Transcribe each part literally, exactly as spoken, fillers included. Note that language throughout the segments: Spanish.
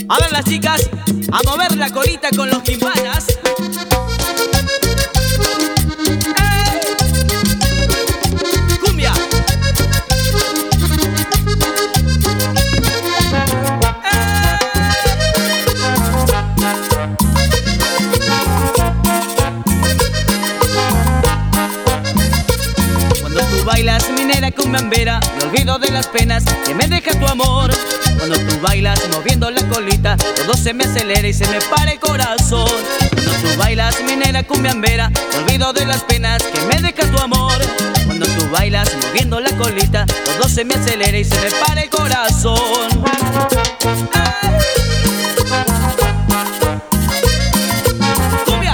A ver las chicas, a mover la colita con los timpanas. ¡Ey! ¡Cumbia! Cuando tú bailas minera cumbiambera, me olvido de las penas que me deja tu amor. Cuando tú bailas moviendo la colita, todo se me acelera y se me para el corazón. Cuando tú bailas minera cumbiambera, me olvido de las penas que me deja tu amor. Cuando tú bailas moviendo la colita, todo se me acelera y se me para el corazón. ¡Ay! ¡Cumbia!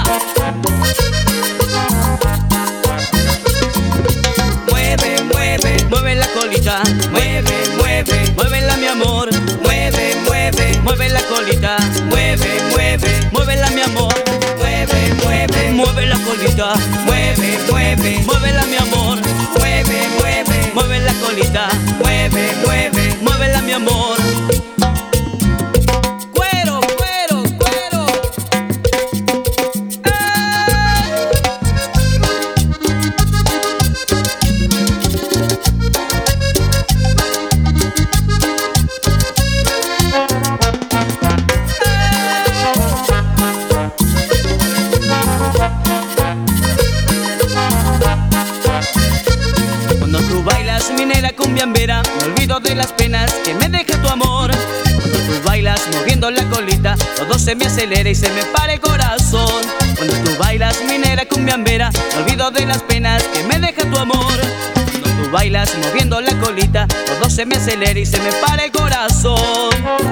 Mueve, mueve, mueve la colita. Mueve, mueve, muévela mi amor. Mueve, mueve, mueve la colita. Mueve, mueve, muévela mi amor. Mueve, mueve, mueve la colita. Mueve, mueve, muévela mi amor. Mueve, mueve, mueve la colita. Mueve, mueve, muévela mi amor. Cuero, cuero, cuero. ¡Ay! Cuando tú bailas minera cumbiambera, me olvido de las penas que me deja tu amor. Cuando tú bailas moviendo la colita, todo se me acelera y se me para el corazón. Cuando tú bailas minera cumbiambera, me olvido de las penas que me deja tu amor. Cuando tú bailas moviendo la colita, todo se me acelera y se me para el corazón.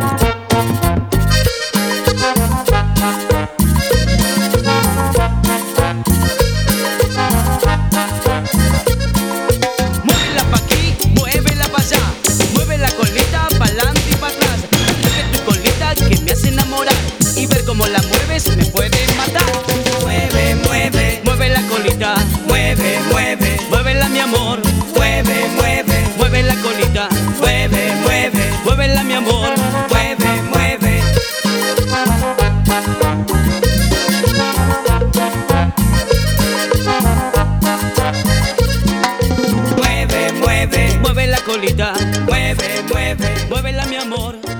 Como la mueves me puede matar. Mueve, mueve, mueve la colita. Mueve, mueve, muévela mi amor. Mueve, mueve, mueve la colita. Mueve, mueve, muévela mi amor. Mueve, mueve. Mueve, mueve, mueve la colita. Mueve, mueve, muévela mi amor.